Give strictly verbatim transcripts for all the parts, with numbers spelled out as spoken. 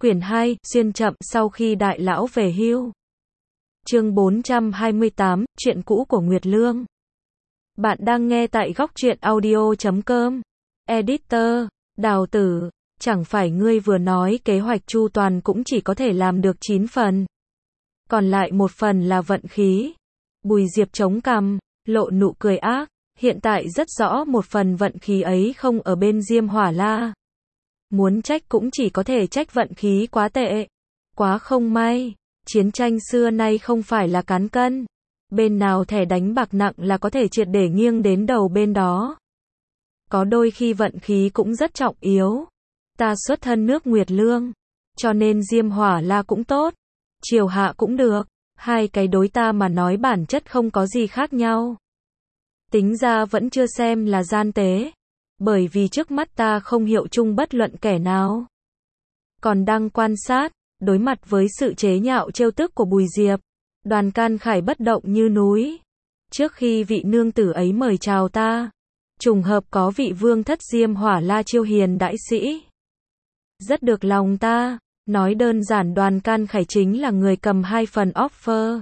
Quyển hai, xuyên chậm sau khi đại lão về hưu. Chương bốn trăm hai mươi tám, chuyện cũ của Nguyệt Lương. Bạn đang nghe tại góc truyện audio chấm com. Editor, Đào Tử, chẳng phải ngươi vừa nói kế hoạch chu toàn cũng chỉ có thể làm được chín phần. Còn lại một phần là vận khí. Bùi Diệp chống cằm, lộ nụ cười ác, hiện tại rất rõ một phần vận khí ấy không ở bên Diêm Hỏa La. Muốn trách cũng chỉ có thể trách vận khí quá tệ, quá không may. Chiến tranh xưa nay không phải là cán cân, bên nào thẻ đánh bạc nặng là có thể triệt để nghiêng đến đầu bên đó. Có đôi khi vận khí cũng rất trọng yếu. Ta xuất thân nước Nguyệt Lương, cho nên Diêm Hỏa La cũng tốt, Triều Hạ cũng được, hai cái đối ta mà nói bản chất không có gì khác nhau. Tính ra vẫn chưa xem là gian tế, bởi vì trước mắt ta không hiệu chung bất luận kẻ nào. Còn đang quan sát, đối mặt với sự chế nhạo trêu tức của Bùi Diệp, Đoàn Can Khải bất động như núi. Trước khi vị nương tử ấy mời chào ta, trùng hợp có vị vương thất Diêm Hỏa La chiêu hiền đại sĩ. Rất được lòng ta, nói đơn giản Đoàn Can Khải chính là người cầm hai phần offer.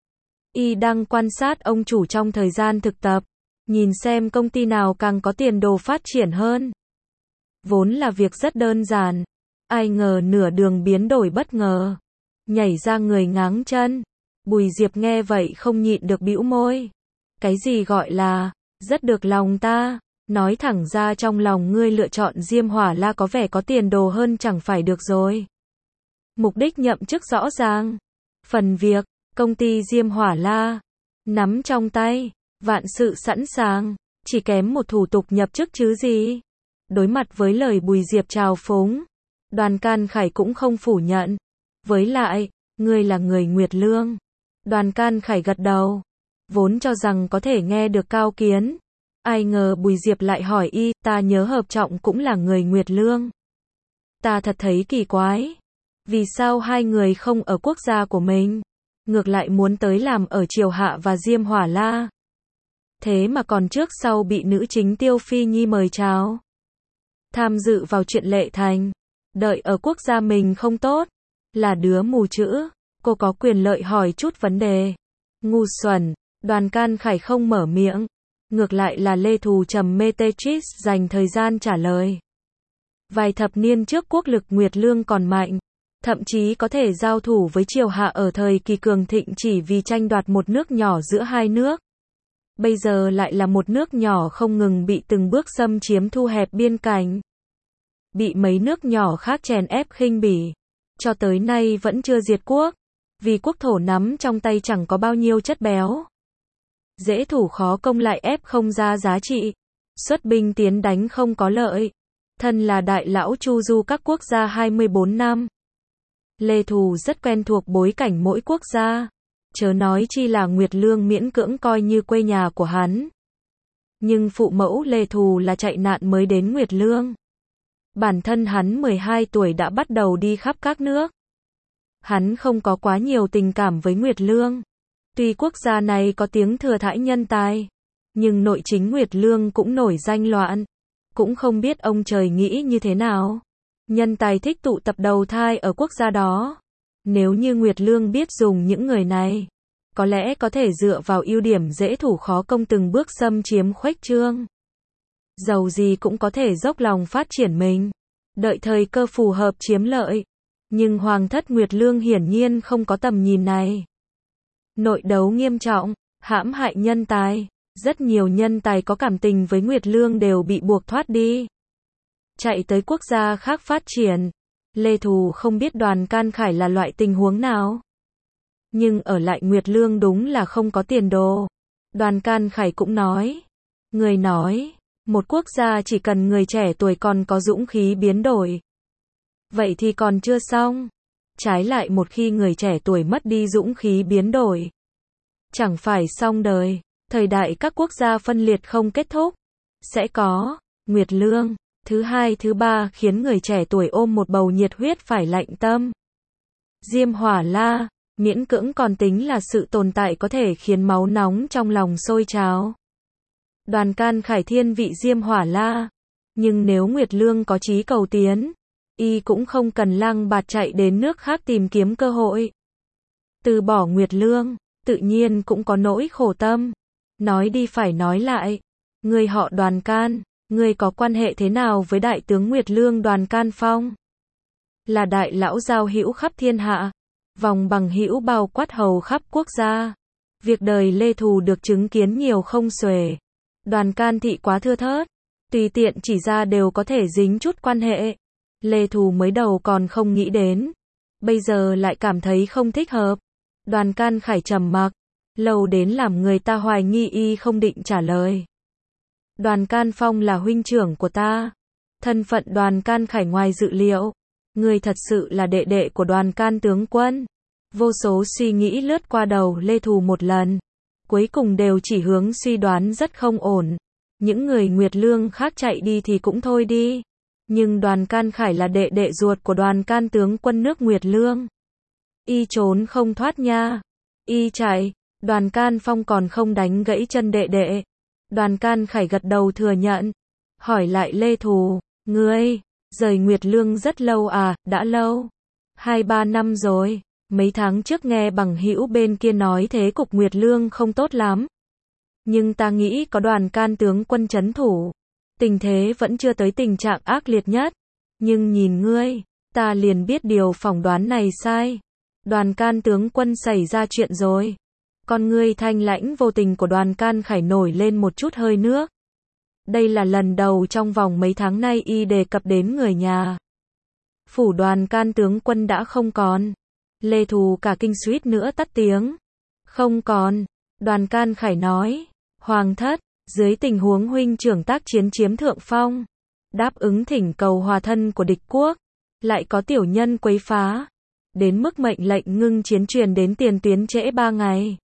Y đang quan sát ông chủ trong thời gian thực tập, nhìn xem công ty nào càng có tiền đồ phát triển hơn. Vốn là việc rất đơn giản, ai ngờ nửa đường biến đổi bất ngờ, nhảy ra người ngáng chân. Bùi Diệp nghe vậy không nhịn được bĩu môi. Cái gì gọi là rất được lòng ta? Nói thẳng ra trong lòng ngươi lựa chọn Diêm Hỏa La có vẻ có tiền đồ hơn chẳng phải được rồi. Mục đích nhậm chức rõ ràng, phần việc công ty Diêm Hỏa La nắm trong tay, vạn sự sẵn sàng, chỉ kém một thủ tục nhập chức chứ gì. Đối mặt với lời Bùi Diệp trào phúng, Đoàn Can Khải cũng không phủ nhận. Với lại, ngươi là người Nguyệt Lương. Đoàn Can Khải gật đầu, vốn cho rằng có thể nghe được cao kiến. Ai ngờ Bùi Diệp lại hỏi y, ta nhớ Hợp Trọng cũng là người Nguyệt Lương. Ta thật thấy kỳ quái. Vì sao hai người không ở quốc gia của mình, ngược lại muốn tới làm ở Triều Hạ và Diêm Hỏa La? Thế mà còn trước sau bị nữ chính Tiêu Phi Nhi mời chào, tham dự vào chuyện Lệ Thành. Đợi ở quốc gia mình không tốt, là đứa mù chữ, cô có quyền lợi hỏi chút vấn đề. Ngu xuẩn, Đoàn Can Khải không mở miệng, ngược lại là Lê Thù Trầm Mê Tetris dành thời gian trả lời. Vài thập niên trước quốc lực Nguyệt Lương còn mạnh, thậm chí có thể giao thủ với Triều Hạ ở thời kỳ cường thịnh chỉ vì tranh đoạt một nước nhỏ giữa hai nước. Bây giờ lại là một nước nhỏ không ngừng bị từng bước xâm chiếm thu hẹp biên cảnh, bị mấy nước nhỏ khác chèn ép khinh bỉ, cho tới nay vẫn chưa diệt quốc, vì quốc thổ nắm trong tay chẳng có bao nhiêu chất béo. Dễ thủ khó công lại ép không ra giá trị, xuất binh tiến đánh không có lợi. Thân là đại lão chu du các quốc gia hai mươi bốn năm, Lê Thù rất quen thuộc bối cảnh mỗi quốc gia, chớ nói chi là Nguyệt Lương miễn cưỡng coi như quê nhà của hắn. Nhưng phụ mẫu Lê Thù là chạy nạn mới đến Nguyệt Lương. Bản thân hắn mười hai tuổi đã bắt đầu đi khắp các nước. Hắn không có quá nhiều tình cảm với Nguyệt Lương. Tuy quốc gia này có tiếng thừa thãi nhân tài, nhưng nội chính Nguyệt Lương cũng nổi danh loạn. Cũng không biết ông trời nghĩ như thế nào. Nhân tài thích tụ tập đầu thai ở quốc gia đó. Nếu như Nguyệt Lương biết dùng những người này, có lẽ có thể dựa vào ưu điểm dễ thủ khó công từng bước xâm chiếm khuếch trương. Dầu gì cũng có thể dốc lòng phát triển mình, đợi thời cơ phù hợp chiếm lợi. Nhưng Hoàng thất Nguyệt Lương hiển nhiên không có tầm nhìn này. Nội đấu nghiêm trọng, hãm hại nhân tài. Rất nhiều nhân tài có cảm tình với Nguyệt Lương đều bị buộc thoát đi, chạy tới quốc gia khác phát triển. Lê Thù không biết Đoàn Can Khải là loại tình huống nào, nhưng ở lại Nguyệt Lương đúng là không có tiền đồ. Đoàn Can Khải cũng nói, người nói, một quốc gia chỉ cần người trẻ tuổi còn có dũng khí biến đổi. Vậy thì còn chưa xong. Trái lại một khi người trẻ tuổi mất đi dũng khí biến đổi, chẳng phải xong đời. Thời đại các quốc gia phân liệt không kết thúc, sẽ có Nguyệt Lương thứ hai thứ ba khiến người trẻ tuổi ôm một bầu nhiệt huyết phải lạnh tâm. Diêm Hỏa La miễn cưỡng còn tính là sự tồn tại có thể khiến máu nóng trong lòng sôi trào. Đoàn Can Khải thiên vị Diêm Hỏa La, nhưng nếu Nguyệt Lương có chí cầu tiến, y cũng không cần lang bạt chạy đến nước khác tìm kiếm cơ hội. Từ bỏ Nguyệt Lương, tự nhiên cũng có nỗi khổ tâm. Nói đi phải nói lại, người họ Đoàn Can, người có quan hệ thế nào với đại tướng Nguyệt Lương Đoàn Can Phong? Là đại lão giao hữu khắp thiên hạ, vòng bằng hữu bao quát hầu khắp quốc gia. Việc đời Lê Thù được chứng kiến nhiều không xuể. Đoàn can thị quá thưa thớt, tùy tiện chỉ ra đều có thể dính chút quan hệ. Lê Thù mới đầu còn không nghĩ đến, bây giờ lại cảm thấy không thích hợp. Đoàn Can Khải trầm mặc, lâu đến làm người ta hoài nghi y không định trả lời. Đoàn Can Phong là huynh trưởng của ta. Thân phận Đoàn Can Khải ngoài dự liệu. Người thật sự là đệ đệ của Đoàn Can tướng quân. Vô số suy nghĩ lướt qua đầu Lê Thù một lần. Cuối cùng đều chỉ hướng suy đoán rất không ổn. Những người Nguyệt Lương khác chạy đi thì cũng thôi đi. Nhưng Đoàn Can Khải là đệ đệ ruột của Đoàn Can tướng quân nước Nguyệt Lương. Y trốn không thoát nha. Y chạy, Đoàn Can Phong còn không đánh gãy chân đệ đệ. Đoàn Can Khải gật đầu thừa nhận. Hỏi lại Lê Thù, ngươi, rời Nguyệt Lương rất lâu à, đã lâu. Hai ba năm rồi, mấy tháng trước nghe bằng hữu bên kia nói thế cục Nguyệt Lương không tốt lắm. Nhưng ta nghĩ có Đoàn Can tướng quân trấn thủ. Tình thế vẫn chưa tới tình trạng ác liệt nhất. Nhưng nhìn ngươi, ta liền biết điều phỏng đoán này sai. Đoàn Can tướng quân xảy ra chuyện rồi. Con ngươi thanh lãnh vô tình của Đoàn Can Khải nổi lên một chút hơi nước. Đây là lần đầu trong vòng mấy tháng nay y đề cập đến người nhà. Phủ Đoàn Can tướng quân đã không còn. Lê Thù cả kinh suýt nữa tắt tiếng. Không còn. Đoàn Can Khải nói. Hoàng thất, dưới tình huống huynh trưởng tác chiến chiếm thượng phong, đáp ứng thỉnh cầu hòa thân của địch quốc, lại có tiểu nhân quấy phá, đến mức mệnh lệnh ngưng chiến truyền đến tiền tuyến trễ ba ngày.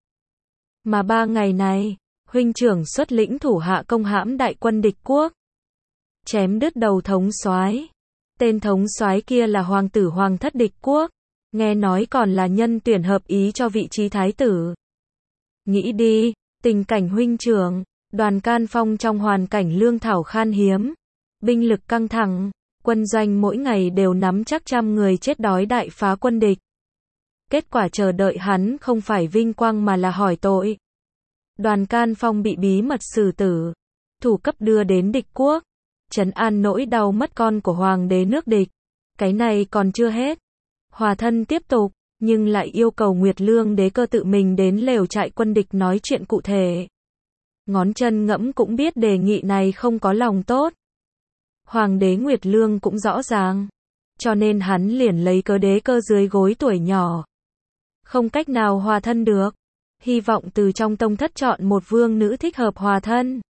Mà ba ngày này, huynh trưởng xuất lĩnh thủ hạ công hãm đại quân địch quốc, chém đứt đầu thống soái. Tên thống soái kia là hoàng tử hoàng thất địch quốc, nghe nói còn là nhân tuyển hợp ý cho vị trí thái tử. Nghĩ đi, tình cảnh huynh trưởng, Đoàn Can Phong trong hoàn cảnh lương thảo khan hiếm, binh lực căng thẳng, quân doanh mỗi ngày đều nắm chắc trăm người chết đói đại phá quân địch. Kết quả chờ đợi hắn không phải vinh quang mà là hỏi tội. Đoàn Can Phong bị bí mật xử tử, thủ cấp đưa đến địch quốc, trấn an nỗi đau mất con của hoàng đế nước địch. Cái này còn chưa hết. Hòa thân tiếp tục, nhưng lại yêu cầu Nguyệt Lương đế cơ tự mình đến lều trại quân địch nói chuyện cụ thể. Ngón chân ngẫm cũng biết đề nghị này không có lòng tốt. Hoàng đế Nguyệt Lương cũng rõ ràng. Cho nên hắn liền lấy cớ đế cơ dưới gối tuổi nhỏ. Không cách nào hòa thân được. Hy vọng từ trong tông thất chọn một vương nữ thích hợp hòa thân.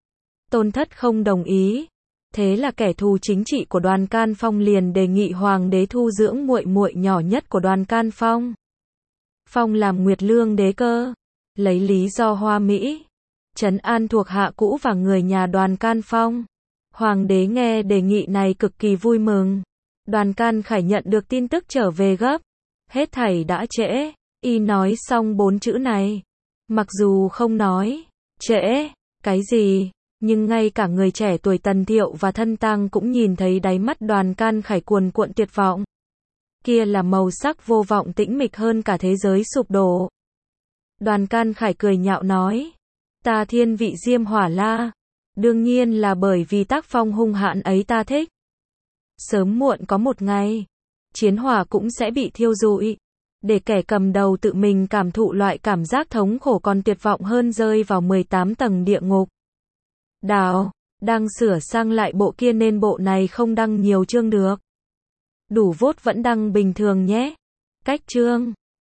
Tôn thất không đồng ý. Thế là kẻ thù chính trị của Đoàn Can Phong liền đề nghị hoàng đế thu dưỡng muội muội nhỏ nhất của Đoàn Can Phong. Phong làm Nguyệt Lương đế cơ. Lấy lý do hoa mỹ. Trấn an thuộc hạ cũ và người nhà Đoàn Can Phong. Hoàng đế nghe đề nghị này cực kỳ vui mừng. Đoàn Can Khải nhận được tin tức trở về gấp. Hết thảy đã trễ. Y nói xong bốn chữ này. Mặc dù không nói trễ, cái gì, nhưng ngay cả người trẻ tuổi Tần Thiệu và Thân Tang cũng nhìn thấy đáy mắt Đoàn Can Khải cuồn cuộn tuyệt vọng. Kia là màu sắc vô vọng tĩnh mịch hơn cả thế giới sụp đổ. Đoàn Can Khải cười nhạo nói. Ta thiên vị Diêm Hỏa La. Đương nhiên là bởi vì tác phong hung hãn ấy ta thích. Sớm muộn có một ngày, chiến hỏa cũng sẽ bị thiêu rụi. Để kẻ cầm đầu tự mình cảm thụ loại cảm giác thống khổ còn tuyệt vọng hơn rơi vào mười tám tầng địa ngục. Đào, đang sửa sang lại bộ kia nên bộ này không đăng nhiều chương được. Đủ vốt vẫn đăng bình thường nhé. Cách chương